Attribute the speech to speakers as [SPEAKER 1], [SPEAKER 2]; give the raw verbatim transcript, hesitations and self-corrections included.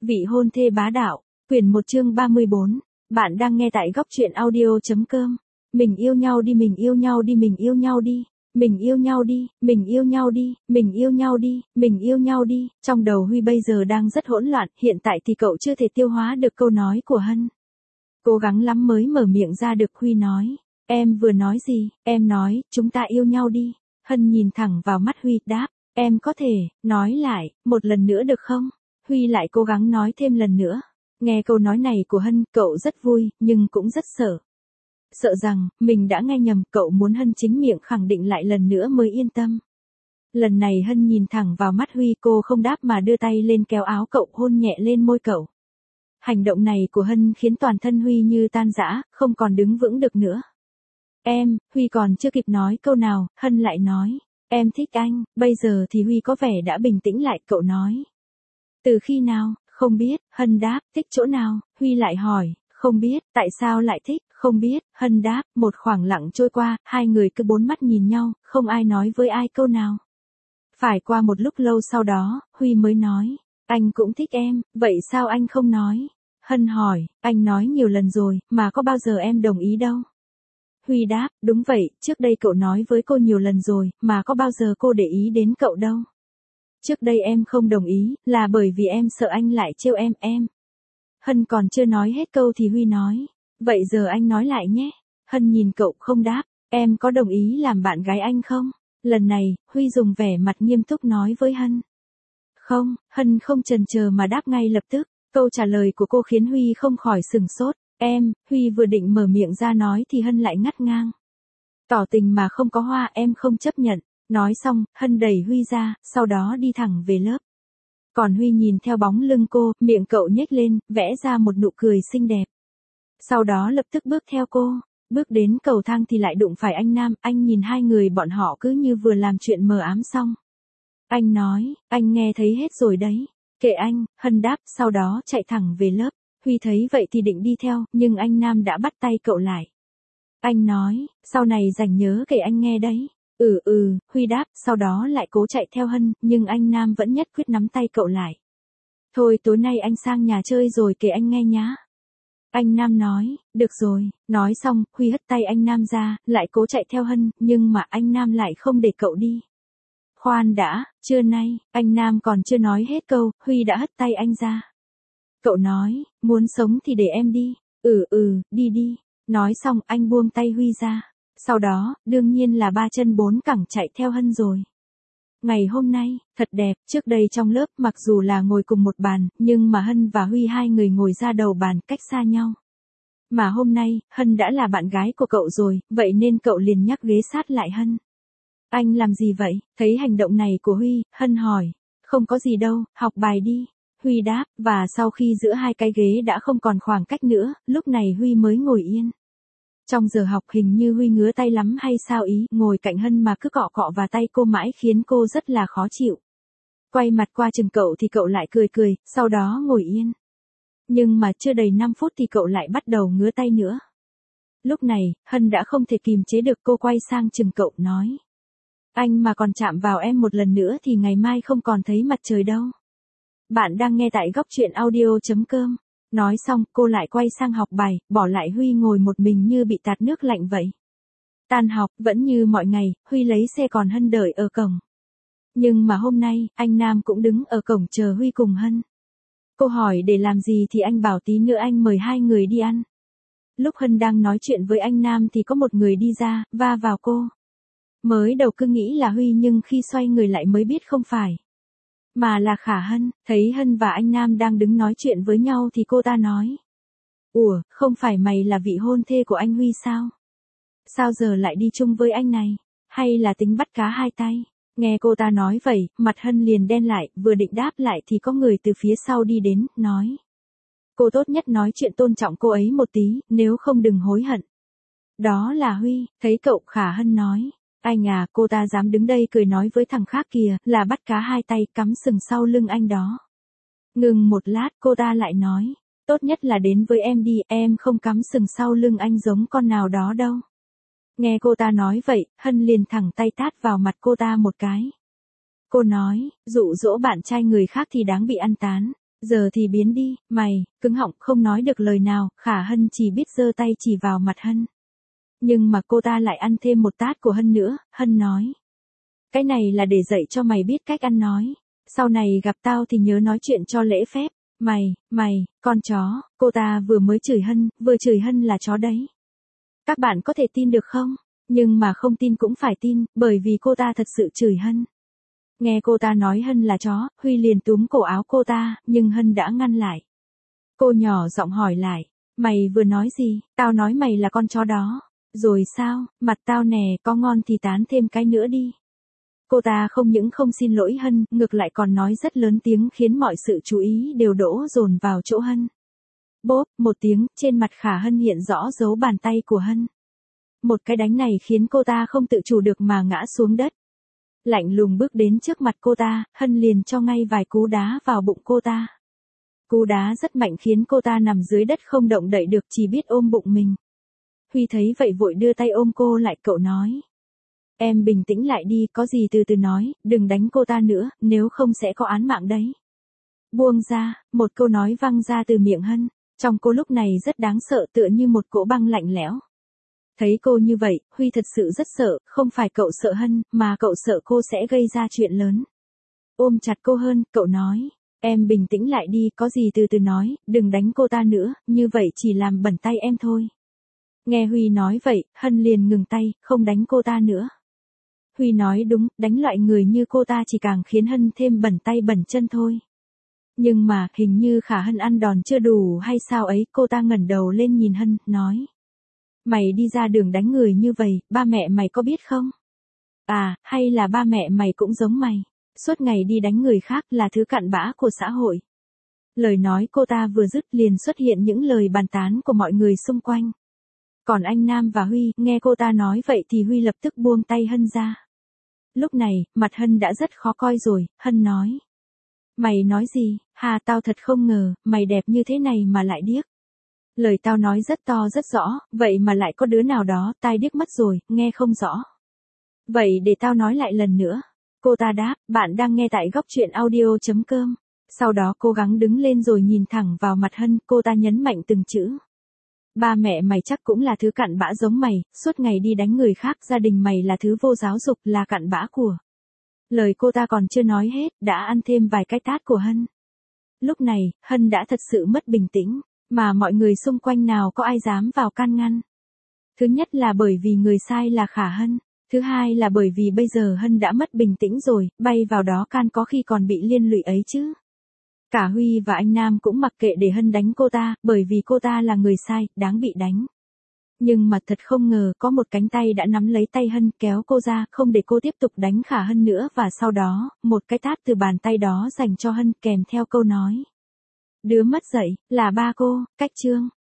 [SPEAKER 1] Vị hôn thê bá đạo, quyển một chương ba mươi bốn. Bạn đang nghe tại góc truyện audio.com. Mình yêu nhau đi, mình yêu nhau đi, mình yêu nhau đi. Mình yêu nhau đi, mình yêu nhau đi, mình yêu nhau đi, mình yêu nhau đi. Trong đầu Huy bây giờ đang rất hỗn loạn, hiện tại thì cậu chưa thể tiêu hóa được câu nói của Hân. Cố gắng lắm mới mở miệng ra được. Huy nói, em vừa nói gì? Em nói, chúng ta yêu nhau đi. Hân nhìn thẳng vào mắt Huy, đáp, em có thể, nói lại, một lần nữa được không? Huy lại cố gắng nói thêm lần nữa. Nghe câu nói này của Hân, cậu rất vui, nhưng cũng rất sợ. Sợ rằng, mình đã nghe nhầm, cậu muốn Hân chính miệng khẳng định lại lần nữa mới yên tâm. Lần này Hân nhìn thẳng vào mắt Huy, cô không đáp mà đưa tay lên kéo áo cậu, hôn nhẹ lên môi cậu. Hành động này của Hân khiến toàn thân Huy như tan rã, không còn đứng vững được nữa. Em, Huy còn chưa kịp nói câu nào, Hân lại nói, em thích anh. Bây giờ thì Huy có vẻ đã bình tĩnh lại, cậu nói. Từ khi nào? Không biết. Hân đáp, thích chỗ nào? Huy lại hỏi, không biết. Tại sao lại thích? Không biết. Hân đáp. Một khoảng lặng trôi qua, hai người cứ bốn mắt nhìn nhau, không ai nói với ai câu nào. Phải qua một lúc lâu sau đó, Huy mới nói, anh cũng thích em, vậy sao anh không nói? Hân hỏi, anh nói nhiều lần rồi, mà có bao giờ em đồng ý đâu. Huy đáp, đúng vậy, trước đây cậu nói với cô nhiều lần rồi, mà có bao giờ cô để ý đến cậu đâu. Trước đây em không đồng ý, là bởi vì em sợ anh lại trêu em, em. Hân còn chưa nói hết câu thì Huy nói, vậy giờ anh nói lại nhé. Hân nhìn cậu không đáp, em có đồng ý làm bạn gái anh không? Lần này, Huy dùng vẻ mặt nghiêm túc nói với Hân. Không. Hân không chần chờ mà đáp ngay lập tức. Câu trả lời của cô khiến Huy không khỏi sửng sốt. Em, Huy vừa định mở miệng ra nói thì Hân lại ngắt ngang. Tỏ tình mà không có hoa em không chấp nhận. Nói xong, Hân đẩy Huy ra, sau đó đi thẳng về lớp. Còn Huy nhìn theo bóng lưng cô, miệng cậu nhếch lên, vẽ ra một nụ cười xinh đẹp. Sau đó lập tức bước theo cô. Bước đến cầu thang thì lại đụng phải anh Nam, anh nhìn hai người bọn họ cứ như vừa làm chuyện mờ ám xong. Anh nói, anh nghe thấy hết rồi đấy. Kệ anh, Hân đáp, sau đó chạy thẳng về lớp. Huy thấy vậy thì định đi theo, nhưng anh Nam đã bắt tay cậu lại. Anh nói, sau này rảnh nhớ kể anh nghe đấy. Ừ ừ, Huy đáp, sau đó lại cố chạy theo Hân, nhưng anh Nam vẫn nhất quyết nắm tay cậu lại. Thôi tối nay anh sang nhà chơi rồi kể anh nghe nhá. Anh Nam nói, được rồi, nói xong, Huy hất tay anh Nam ra, lại cố chạy theo Hân, nhưng mà anh Nam lại không để cậu đi. Khoan đã, trưa nay, anh Nam còn chưa nói hết câu, Huy đã hất tay anh ra. Cậu nói, muốn sống thì để em đi. Ừ ừ, đi đi. Nói xong anh buông tay Huy ra. Sau đó, đương nhiên là ba chân bốn cẳng chạy theo Hân rồi. Ngày hôm nay, thật đẹp, trước đây trong lớp mặc dù là ngồi cùng một bàn, nhưng mà Hân và Huy hai người ngồi ra đầu bàn cách xa nhau. Mà hôm nay, Hân đã là bạn gái của cậu rồi, vậy nên cậu liền nhắc ghế sát lại Hân. Anh làm gì vậy? Thấy hành động này của Huy, Hân hỏi. Không có gì đâu, học bài đi. Huy đáp, và sau khi giữa hai cái ghế đã không còn khoảng cách nữa, lúc này Huy mới ngồi yên. Trong giờ học hình như Huy ngứa tay lắm hay sao ý, ngồi cạnh Hân mà cứ cọ cọ vào tay cô mãi khiến cô rất là khó chịu. Quay mặt qua chừng cậu thì cậu lại cười cười, sau đó ngồi yên. Nhưng mà chưa đầy năm phút thì cậu lại bắt đầu ngứa tay nữa. Lúc này, Hân đã không thể kìm chế được, cô quay sang chừng cậu nói. Anh mà còn chạm vào em một lần nữa thì ngày mai không còn thấy mặt trời đâu. Bạn đang nghe tại góc truyện audio.com. Nói xong, cô lại quay sang học bài, bỏ lại Huy ngồi một mình như bị tạt nước lạnh vậy. Tan học, vẫn như mọi ngày, Huy lấy xe còn Hân đợi ở cổng. Nhưng mà hôm nay, anh Nam cũng đứng ở cổng chờ Huy cùng Hân. Cô hỏi để làm gì thì anh bảo tí nữa anh mời hai người đi ăn. Lúc Hân đang nói chuyện với anh Nam thì có một người đi ra, va vào cô. Mới đầu cứ nghĩ là Huy nhưng khi xoay người lại mới biết không phải. Mà là Khả Hân. Thấy Hân và anh Nam đang đứng nói chuyện với nhau thì cô ta nói. Ủa, không phải mày là vị hôn thê của anh Huy sao? Sao giờ lại đi chung với anh này? Hay là tính bắt cá hai tay? Nghe cô ta nói vậy, mặt Hân liền đen lại, vừa định đáp lại thì có người từ phía sau đi đến, nói. Cô tốt nhất nói chuyện tôn trọng cô ấy một tí, nếu không đừng hối hận. Đó là Huy. Thấy cậu, Khả Hân nói. Anh à, cô ta dám đứng đây cười nói với thằng khác kìa, là bắt cá hai tay cắm sừng sau lưng anh đó. Ngừng một lát, cô ta lại nói. Tốt nhất là đến với em đi, em không cắm sừng sau lưng anh giống con nào đó đâu. Nghe cô ta nói vậy, Hân liền thẳng tay tát vào mặt cô ta một cái. Cô nói, dụ dỗ bạn trai người khác thì đáng bị ăn tán. Giờ thì biến đi, mày, cứng họng không nói được lời nào, Khả Hân chỉ biết giơ tay chỉ vào mặt Hân. Nhưng mà cô ta lại ăn thêm một tát của Hân nữa, Hân nói. Cái này là để dạy cho mày biết cách ăn nói. Sau này gặp tao thì nhớ nói chuyện cho lễ phép. Mày, mày, con chó, cô ta vừa mới chửi Hân, vừa chửi Hân là chó đấy. Các bạn có thể tin được không? Nhưng mà không tin cũng phải tin, bởi vì cô ta thật sự chửi Hân. Nghe cô ta nói Hân là chó, Huy liền túm cổ áo cô ta, nhưng Hân đã ngăn lại. Cô nhỏ giọng hỏi lại, mày vừa nói gì? Tao nói mày là con chó đó. Rồi sao, mặt tao nè, có ngon thì tán thêm cái nữa đi. Cô ta không những không xin lỗi Hân, ngược lại còn nói rất lớn tiếng khiến mọi sự chú ý đều đổ dồn vào chỗ Hân. Bốp, một tiếng, trên mặt Khả Hân hiện rõ dấu bàn tay của Hân. Một cái đánh này khiến cô ta không tự chủ được mà ngã xuống đất. Lạnh lùng bước đến trước mặt cô ta, Hân liền cho ngay vài cú đá vào bụng cô ta. Cú đá rất mạnh khiến cô ta nằm dưới đất không động đậy được, chỉ biết ôm bụng mình. Huy thấy vậy vội đưa tay ôm cô lại, cậu nói. Em bình tĩnh lại đi, có gì từ từ nói, đừng đánh cô ta nữa, nếu không sẽ có án mạng đấy. Buông ra, một câu nói văng ra từ miệng Hân, trong cô lúc này rất đáng sợ, tựa như một cỗ băng lạnh lẽo. Thấy cô như vậy, Huy thật sự rất sợ, không phải cậu sợ Hân, mà cậu sợ cô sẽ gây ra chuyện lớn. Ôm chặt cô hơn, cậu nói, em bình tĩnh lại đi, có gì từ từ nói, đừng đánh cô ta nữa, như vậy chỉ làm bẩn tay em thôi. Nghe Huy nói vậy, Hân liền ngừng tay, không đánh cô ta nữa. Huy nói đúng, đánh loại người như cô ta chỉ càng khiến Hân thêm bẩn tay bẩn chân thôi. Nhưng mà, hình như Khả Hân ăn đòn chưa đủ hay sao ấy, cô ta ngẩng đầu lên nhìn Hân, nói. Mày đi ra đường đánh người như vậy, ba mẹ mày có biết không? À, hay là ba mẹ mày cũng giống mày, suốt ngày đi đánh người khác là thứ cặn bã của xã hội. Lời nói cô ta vừa dứt liền xuất hiện những lời bàn tán của mọi người xung quanh. Còn anh Nam và Huy, nghe cô ta nói vậy thì Huy lập tức buông tay Hân ra. Lúc này, mặt Hân đã rất khó coi rồi, Hân nói. Mày nói gì, hà tao thật không ngờ, mày đẹp như thế này mà lại điếc. Lời tao nói rất to rất rõ, vậy mà lại có đứa nào đó tai điếc mất rồi, nghe không rõ. Vậy để tao nói lại lần nữa. Cô ta đáp, bạn đang nghe tại góc truyện audio.com. Sau đó cố gắng đứng lên rồi nhìn thẳng vào mặt Hân, cô ta nhấn mạnh từng chữ. Ba mẹ mày chắc cũng là thứ cặn bã giống mày, suốt ngày đi đánh người khác, gia đình mày là thứ vô giáo dục, là cặn bã của. Lời cô ta còn chưa nói hết, đã ăn thêm vài cái tát của Hân. Lúc này, Hân đã thật sự mất bình tĩnh, mà mọi người xung quanh nào có ai dám vào can ngăn. Thứ nhất là bởi vì người sai là Khả Hân, thứ hai là bởi vì bây giờ Hân đã mất bình tĩnh rồi, bay vào đó can có khi còn bị liên lụy ấy chứ. Cả Huy và anh Nam cũng mặc kệ để Hân đánh cô ta, bởi vì cô ta là người sai, đáng bị đánh. Nhưng mà thật không ngờ có một cánh tay đã nắm lấy tay Hân kéo cô ra, không để cô tiếp tục đánh Khả Hân nữa, và sau đó, một cái tát từ bàn tay đó dành cho Hân kèm theo câu nói. Đứa mất dạy, là ba cô, cách chương.